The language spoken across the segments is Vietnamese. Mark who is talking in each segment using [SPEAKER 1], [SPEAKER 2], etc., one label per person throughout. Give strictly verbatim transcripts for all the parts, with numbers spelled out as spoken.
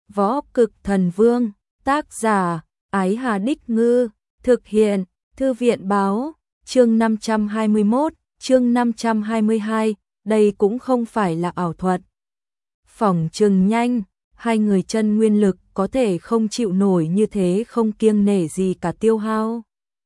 [SPEAKER 1] Võ Cực Thần Vương, tác giả, Ái Hà Đích Ngư, thực hiện, Thư viện Báo, chương năm trăm hai mươi mốt, chương năm trăm hai mươi hai, đây cũng không phải là ảo thuật. Phỏng chừng nhanh, hai người chân nguyên lực có thể không chịu nổi như thế không kiêng nể gì cả tiêu hao.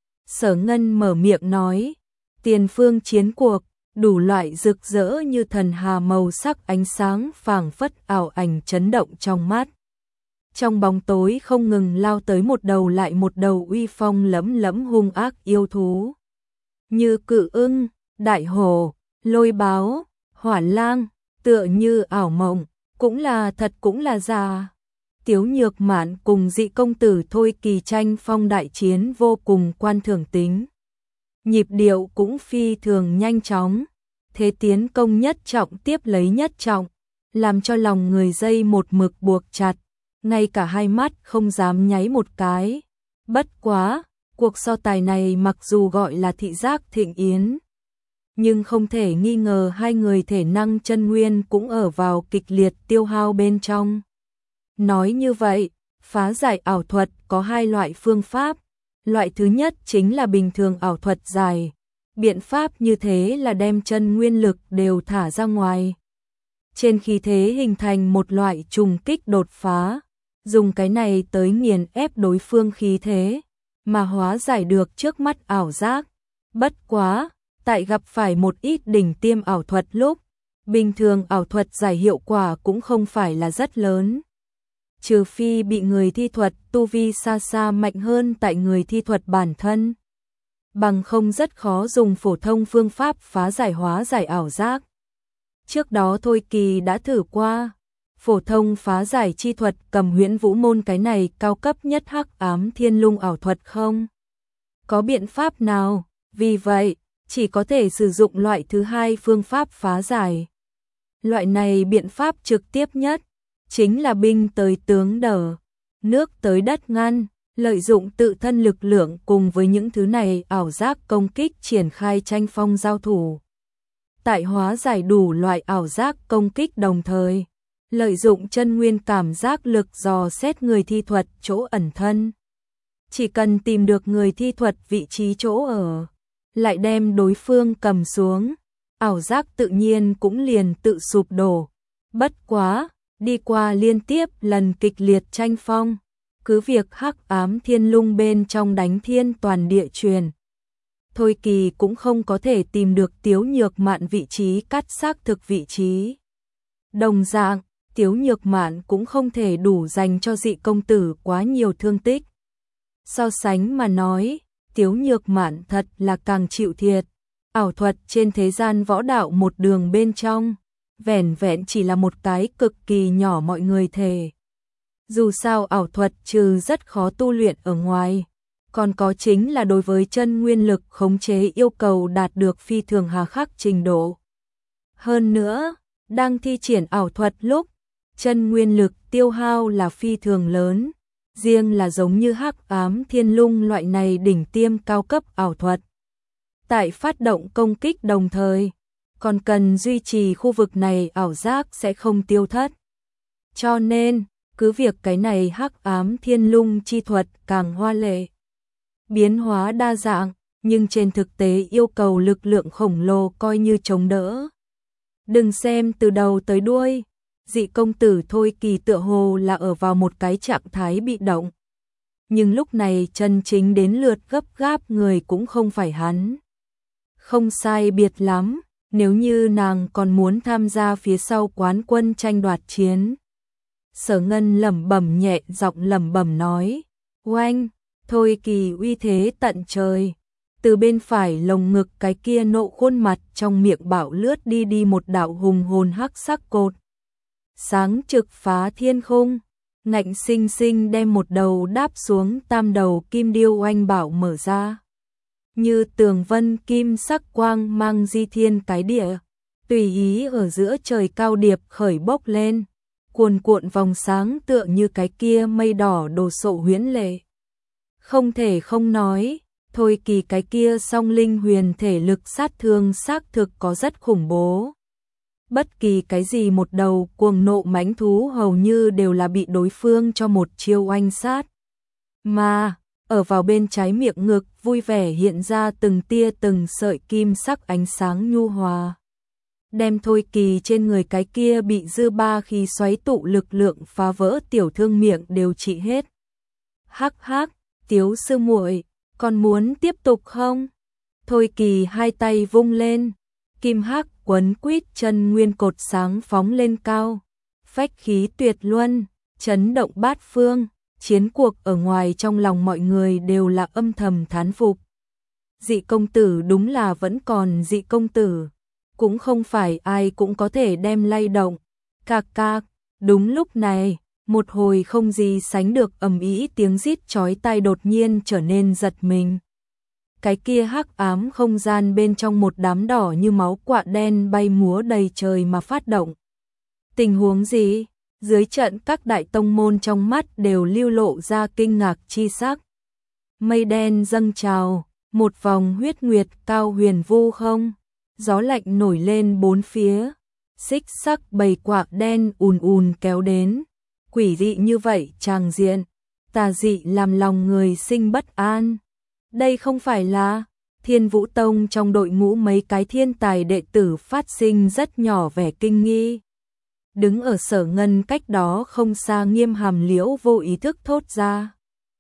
[SPEAKER 1] Sở Ngân mở miệng nói, tiền phương chiến cuộc, đủ loại rực rỡ như thần hà màu sắc ánh sáng phảng phất ảo ảnh chấn động trong mắt. Trong bóng tối không ngừng lao tới một đầu lại một đầu uy phong lẫm lẫm hung ác yêu thú. Như cự ưng, đại hổ, lôi báo, hỏa lang, tựa như ảo mộng, cũng là thật cũng là giả. Tiếu Nhược Mạn cùng Dị công tử Thôi Kỳ tranh phong đại chiến vô cùng quan thưởng tính. Nhịp điệu cũng phi thường nhanh chóng, thế tiến công nhất trọng tiếp lấy nhất trọng, làm cho lòng người dây một mực buộc chặt, ngay cả hai mắt không dám nháy một cái. Bất quá, cuộc so tài này mặc dù gọi là thị giác thịnh yến, nhưng không thể nghi ngờ hai người thể năng chân nguyên cũng ở vào kịch liệt tiêu hao bên trong. Nói như vậy, phá giải ảo thuật có hai loại phương pháp. Loại thứ nhất chính là bình thường ảo thuật giải. Biện pháp như thế là đem chân nguyên lực đều thả ra ngoài. Trên khí thế hình thành một loại trùng kích đột phá. Dùng cái này tới nghiền ép đối phương khí thế, mà hóa giải được trước mắt ảo giác. Bất quá, tại gặp phải một ít đỉnh tiêm ảo thuật lúc, bình thường ảo thuật giải hiệu quả cũng không phải là rất lớn. Trừ phi bị người thi thuật tu vi xa xa mạnh hơn tại người thi thuật bản thân. Bằng không rất khó dùng phổ thông phương pháp phá giải hóa giải ảo giác. Trước đó Thôi Kỳ đã thử qua, phổ thông phá giải chi thuật cầm huyễn vũ môn cái này cao cấp nhất hắc ám thiên lung ảo thuật không có biện pháp nào, vì vậy chỉ có thể sử dụng loại thứ hai phương pháp phá giải. Loại này biện pháp trực tiếp nhất chính là binh tới tướng đỡ, nước tới đất ngăn, lợi dụng tự thân lực lượng cùng với những thứ này ảo giác công kích triển khai tranh phong giao thủ. Tại hóa giải đủ loại ảo giác công kích đồng thời, lợi dụng chân nguyên cảm giác lực dò xét người thi thuật chỗ ẩn thân. Chỉ cần tìm được người thi thuật vị trí chỗ ở, lại đem đối phương cầm xuống, ảo giác tự nhiên cũng liền tự sụp đổ. Bất quá, đi qua liên tiếp lần kịch liệt tranh phong, cứ việc hắc ám thiên lung bên trong đánh thiên toàn địa truyền, Thôi Kỳ cũng không có thể tìm được Tiếu Nhược Mạn vị trí cắt xác thực vị trí. Đồng dạng, Tiếu Nhược Mạn cũng không thể đủ dành cho Dị công tử quá nhiều thương tích. So sánh mà nói, Tiếu Nhược Mạn thật là càng chịu thiệt. Ảo thuật trên thế gian võ đạo một đường bên trong, vẻn vẹn chỉ là một cái cực kỳ nhỏ mọi người thề. Dù sao ảo thuật trừ rất khó tu luyện ở ngoài, còn có chính là đối với chân nguyên lực khống chế yêu cầu đạt được phi thường hà khắc trình độ. Hơn nữa, đang thi triển ảo thuật lúc, chân nguyên lực tiêu hao là phi thường lớn, riêng là giống như hắc ám thiên lung loại này đỉnh tiêm cao cấp ảo thuật. Tại phát động công kích đồng thời, còn cần duy trì khu vực này ảo giác sẽ không tiêu thất. Cho nên, cứ việc cái này hắc ám thiên lung chi thuật càng hoa lệ, biến hóa đa dạng, nhưng trên thực tế yêu cầu lực lượng khổng lồ coi như chống đỡ. Đừng xem từ đầu tới đuôi, Dị công tử Thôi Kỳ tựa hồ là ở vào một cái trạng thái bị động. Nhưng lúc này chân chính đến lượt gấp gáp người cũng không phải hắn. Không sai biệt lắm, nếu như nàng còn muốn tham gia phía sau quán quân tranh đoạt chiến. Sở Ngân lẩm bẩm nhẹ giọng lẩm bẩm nói, oanh, Thôi Kỳ uy thế tận trời. Từ bên phải lồng ngực cái kia nộ khuôn mặt trong miệng bạo lướt đi đi một đạo hùng hồn hắc sắc cột. Sáng trực phá thiên khung, ngạnh sinh sinh đem một đầu đáp xuống tam đầu kim điêu oanh bảo mở ra. Như tường vân kim sắc quang mang di thiên cái địa, tùy ý ở giữa trời cao điệp khởi bốc lên, cuồn cuộn vòng sáng tựa như cái kia mây đỏ đồ sộ huyễn lệ. Không thể không nói, Thôi Kỳ cái kia song linh huyền thể lực sát thương xác thực có rất khủng bố. Bất kỳ cái gì một đầu cuồng nộ mãnh thú hầu như đều là bị đối phương cho một chiêu oanh sát. Mà, ở vào bên trái miệng ngực vui vẻ hiện ra từng tia từng sợi kim sắc ánh sáng nhu hòa. Đem Thôi Kỳ trên người cái kia bị dư ba khi xoáy tụ lực lượng phá vỡ tiểu thương miệng đều trị hết. Hắc hắc, Tiếu sư muội, còn muốn tiếp tục không? Thôi Kỳ hai tay vung lên, kim hắc quấn quýt chân nguyên cột sáng phóng lên cao, phách khí tuyệt luân, chấn động bát phương, chiến cuộc ở ngoài trong lòng mọi người đều là âm thầm thán phục. Dị công tử đúng là vẫn còn dị công tử, cũng không phải ai cũng có thể đem lay động. Cạc cạc, đúng lúc này, một hồi không gì sánh được ầm ĩ tiếng rít chói tai đột nhiên trở nên giật mình. Cái kia hắc ám không gian bên trong một đám đỏ như máu quạ đen bay múa đầy trời mà phát động. Tình huống gì? Dưới trận các đại tông môn trong mắt đều lưu lộ ra kinh ngạc chi sắc. Mây đen dâng trào, một vòng huyết nguyệt cao huyền vu không, gió lạnh nổi lên bốn phía, xích sắc bầy quạ đen ùn ùn kéo đến, quỷ dị như vậy tràng diện, tà dị làm lòng người sinh bất an. Đây không phải là Thiên Vũ Tông trong đội ngũ mấy cái thiên tài đệ tử phát sinh rất nhỏ vẻ kinh nghi. Đứng ở Sở Ngân cách đó không xa Nghiêm Hàm Liễu vô ý thức thốt ra.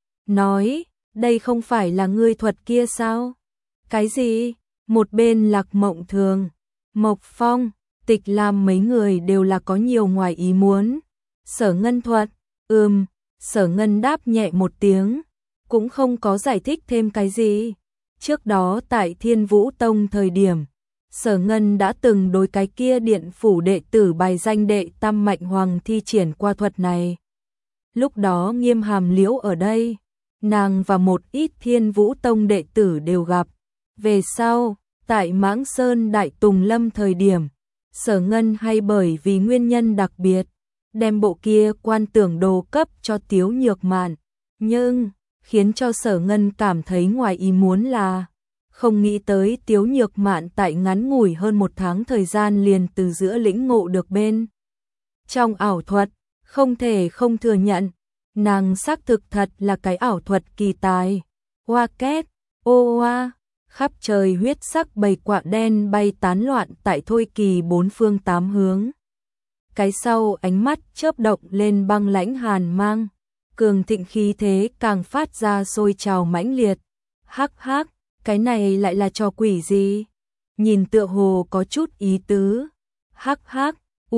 [SPEAKER 1] Nói, đây không phải là ngươi thuật kia sao? Cái gì? Một bên Lạc Mộng Thường, Mộc Phong, Tịch Lam mấy người đều là có nhiều ngoài ý muốn. Sở Ngân thuật, ừm, Sở Ngân đáp nhẹ một tiếng, cũng không có giải thích thêm cái gì. Trước đó tại Thiên Vũ Tông thời điểm, Sở Ngân đã từng đối cái kia điện phủ đệ tử bài danh đệ tam mạnh hoàng thi triển qua thuật này. Lúc đó Nghiêm Hàm Liễu ở đây, nàng và một ít Thiên Vũ Tông đệ tử đều gặp. Về sau, tại Mãng Sơn Đại Tùng Lâm thời điểm, Sở Ngân hay bởi vì nguyên nhân đặc biệt, đem bộ kia quan tưởng đồ cấp cho Tiếu Nhược Mạn. Nhưng, khiến cho Sở Ngân cảm thấy ngoài ý muốn là, không nghĩ tới Tiếu Nhược Mạn tại ngắn ngủi hơn một tháng thời gian liền từ giữa lĩnh ngộ được bên. Trong ảo thuật, không thể không thừa nhận, nàng xác thực thật là cái ảo thuật kỳ tài. Hoa két, ô hoa, khắp trời huyết sắc bầy quạ đen bay tán loạn tại Thôi Kỳ bốn phương tám hướng. Cái sau ánh mắt chớp động lên băng lãnh hàn mang, cường thịnh khí thế càng phát ra sôi trào mãnh liệt. Hắc hắc, cái này lại là trò quỷ gì? Nhìn tựa hồ có chút ý tứ. Hắc hắc,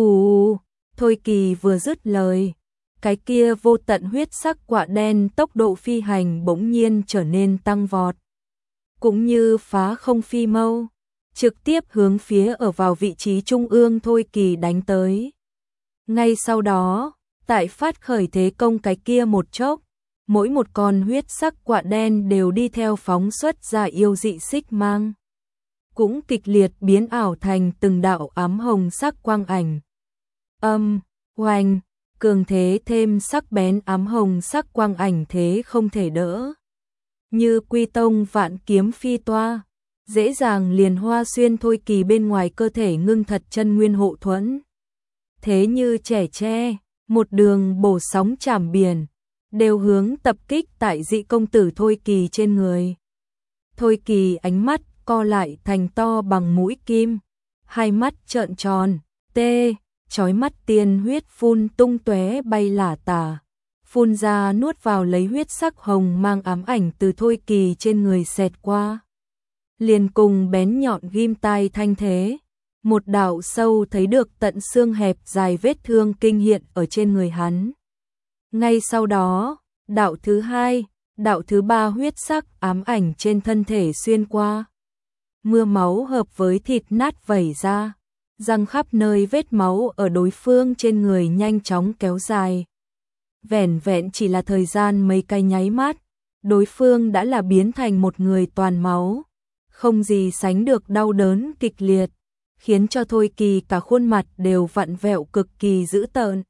[SPEAKER 1] ù, Thôi Kỳ vừa dứt lời, cái kia vô tận huyết sắc quạ đen tốc độ phi hành bỗng nhiên trở nên tăng vọt. Cũng như phá không phi mâu, trực tiếp hướng phía ở vào vị trí trung ương Thôi Kỳ đánh tới. Ngay sau đó, tại phát khởi thế công cái kia một chốc, mỗi một con huyết sắc quạ đen đều đi theo phóng xuất ra yêu dị xích mang, cũng kịch liệt biến ảo thành từng đạo ám hồng sắc quang ảnh. Âm, oanh, cường thế thêm sắc bén ám hồng sắc quang ảnh thế không thể đỡ. Như quy tông vạn kiếm phi toa, dễ dàng liền hoa xuyên Thôi Kỳ bên ngoài cơ thể ngưng thật chân nguyên hộ thuẫn. Thế như trẻ tre, một đường bổ sóng trảm biển, đều hướng tập kích tại dị công tử Thôi Kỳ trên người. Thôi Kỳ ánh mắt co lại thành to bằng mũi kim, hai mắt trợn tròn, tê, chói mắt tiên huyết phun tung tóe bay lả tả, phun ra nuốt vào lấy huyết sắc hồng mang ám ảnh từ Thôi Kỳ trên người xẹt qua. Liền cùng bén nhọn ghim tai thanh thế, một đạo sâu thấy được tận xương hẹp dài vết thương kinh hiện ở trên người hắn. Ngay sau đó, đạo thứ hai, đạo thứ ba huyết sắc ám ảnh trên thân thể xuyên qua. Mưa máu hợp với thịt nát vẩy ra, răng khắp nơi vết máu ở đối phương trên người nhanh chóng kéo dài. Vẻn vẹn chỉ là thời gian mấy cái nháy mắt, đối phương đã là biến thành một người toàn máu, không gì sánh được đau đớn kịch liệt, khiến cho Thôi Kỳ cả khuôn mặt đều vặn vẹo cực kỳ dữ tợn.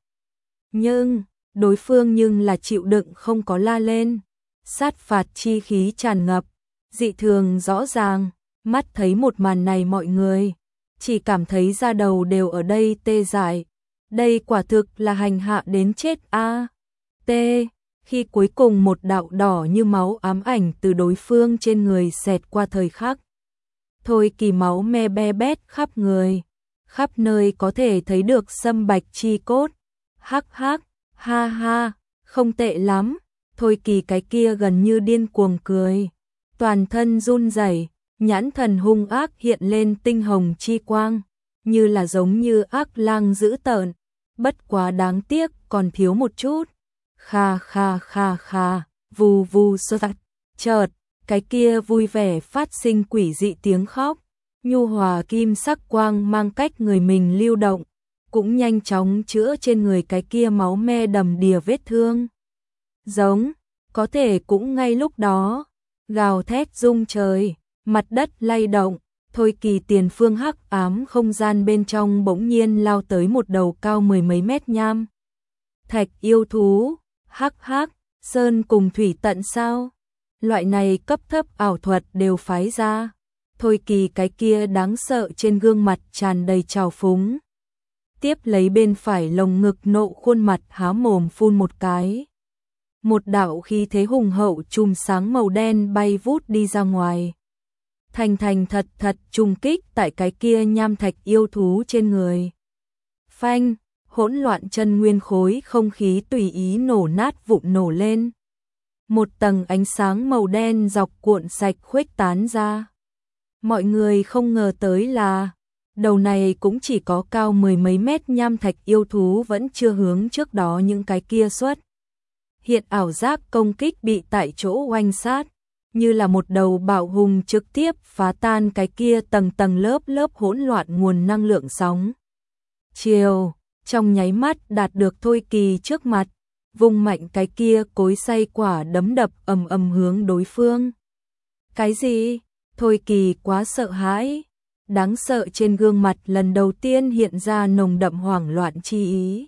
[SPEAKER 1] Nhưng, đối phương nhưng là chịu đựng không có la lên, sát phạt chi khí tràn ngập, dị thường rõ ràng, mắt thấy một màn này mọi người, chỉ cảm thấy da đầu đều ở đây tê dại. Đây quả thực là hành hạ đến chết a. T. Khi cuối cùng một đạo đỏ như máu ám ảnh từ đối phương trên người xẹt qua thời khắc. Thôi Kỳ máu me be bét khắp người, khắp nơi có thể thấy được sâm bạch chi cốt. Hắc hắc, ha ha, không tệ lắm. Thôi Kỳ cái kia gần như điên cuồng cười, toàn thân run rẩy, nhãn thần hung ác hiện lên tinh hồng chi quang, như là giống như ác lang dữ tợn, bất quá đáng tiếc còn thiếu một chút. Kha kha kha kha, vù vù sơ tạch, chợt, cái kia vui vẻ phát sinh quỷ dị tiếng khóc, nhu hòa kim sắc quang mang cách người mình lưu động, cũng nhanh chóng chữa trên người cái kia máu me đầm đìa vết thương. Giống, có thể cũng ngay lúc đó, gào thét rung trời, mặt đất lay động, Thôi Kỳ tiền phương hắc ám không gian bên trong bỗng nhiên lao tới một đầu cao mười mấy mét nham thạch yêu thú. Hắc hắc, sơn cùng thủy tận sao? Loại này cấp thấp ảo thuật đều phái ra. Thôi Kỳ cái kia đáng sợ trên gương mặt tràn đầy trào phúng. Tiếp lấy bên phải lồng ngực nộ khuôn mặt há mồm phun một cái. Một đạo khí thế hùng hậu chùm sáng màu đen bay vút đi ra ngoài. Thành thành thật thật trùng kích tại cái kia nham thạch yêu thú trên người. Phanh, hỗn loạn chân nguyên khối không khí tùy ý nổ nát vụn nổ lên. Một tầng ánh sáng màu đen dọc cuộn sạch khuếch tán ra. Mọi người không ngờ tới là đầu này cũng chỉ có cao mười mấy mét nham thạch yêu thú vẫn chưa hướng trước đó những cái kia xuất. Hiện ảo giác công kích bị tại chỗ oanh sát, như là một đầu bạo hùng trực tiếp phá tan cái kia tầng tầng lớp lớp hỗn loạn nguồn năng lượng sóng. Chiều, trong nháy mắt đạt được Thôi Kỳ trước mặt, vùng mạnh cái kia cối xay quả đấm đập ầm ầm hướng đối phương. Cái gì? Thôi Kỳ quá sợ hãi, đáng sợ trên gương mặt lần đầu tiên hiện ra nồng đậm hoảng loạn chi ý.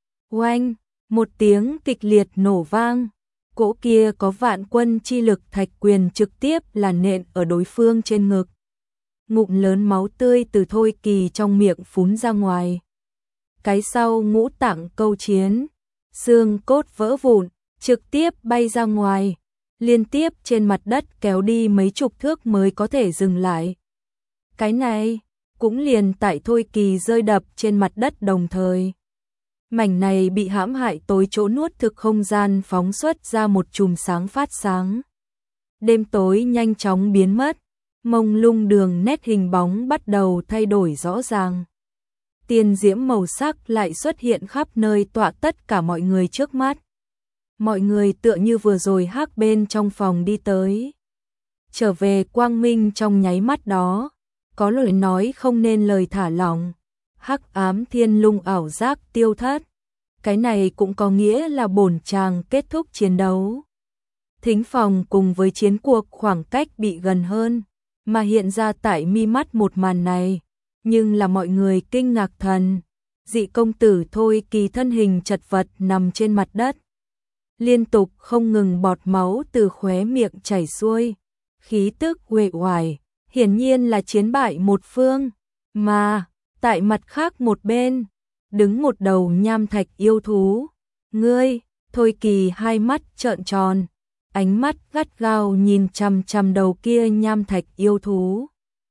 [SPEAKER 1] Oanh, một tiếng kịch liệt nổ vang, cỗ kia có vạn quân chi lực thạch quyền trực tiếp là nện ở đối phương trên ngực. Ngụm lớn máu tươi từ Thôi Kỳ trong miệng phún ra ngoài. Cái sau ngũ tạng câu chiến, xương cốt vỡ vụn, trực tiếp bay ra ngoài, liên tiếp trên mặt đất kéo đi mấy chục thước mới có thể dừng lại. Cái này, cũng liền tại Thôi Kỳ rơi đập trên mặt đất đồng thời. Mảnh này bị hãm hại tối chỗ nuốt thực không gian phóng xuất ra một chùm sáng phát sáng. Đêm tối nhanh chóng biến mất, mông lung đường nét hình bóng bắt đầu thay đổi rõ ràng. Tiền diễm màu sắc lại xuất hiện khắp nơi tọa tất cả mọi người trước mắt. Mọi người tựa như vừa rồi hắc bên trong phòng đi tới. Trở về quang minh trong nháy mắt đó, có lời nói không nên lời thả lỏng. Hắc ám thiên lung ảo giác tiêu thất. Cái này cũng có nghĩa là bổn chàng kết thúc chiến đấu. Thính phòng cùng với chiến cuộc khoảng cách bị gần hơn, mà hiện ra tại mi mắt một màn này, nhưng là mọi người kinh ngạc thần. Dị công tử Thôi Kỳ thân hình chật vật nằm trên mặt đất, liên tục không ngừng bọt máu từ khóe miệng chảy xuôi, khí tức uể oải, hiển nhiên là chiến bại một phương, mà tại mặt khác một bên, đứng một đầu nham thạch yêu thú. Ngươi, Thôi Kỳ hai mắt trợn tròn, ánh mắt gắt gao nhìn chằm chằm đầu kia nham thạch yêu thú.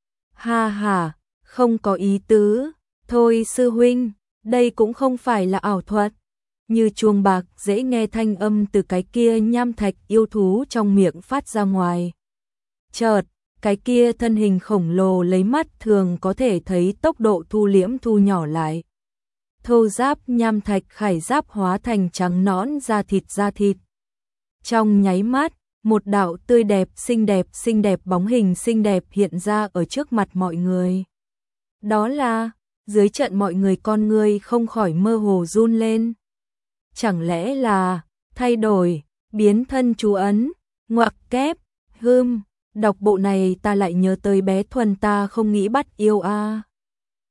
[SPEAKER 1] Ha ha, không có ý tứ, thôi sư huynh, đây cũng không phải là ảo thuật. Như chuông bạc dễ nghe thanh âm từ cái kia nham thạch yêu thú trong miệng phát ra ngoài. Chợt, cái kia thân hình khổng lồ lấy mắt thường có thể thấy tốc độ thu liễm thu nhỏ lại. Thô giáp nham thạch khải giáp hóa thành trắng nõn da thịt da thịt. Trong nháy mắt, một đạo tươi đẹp xinh đẹp xinh đẹp bóng hình xinh đẹp hiện ra ở trước mặt mọi người. Đó là, dưới trận mọi người con người không khỏi mơ hồ run lên. Chẳng lẽ là, thay đổi, biến thân chú ấn, ngoặc kép, hưm, đọc bộ này ta lại nhớ tới bé Thuần ta không nghĩ bắt yêu a. À.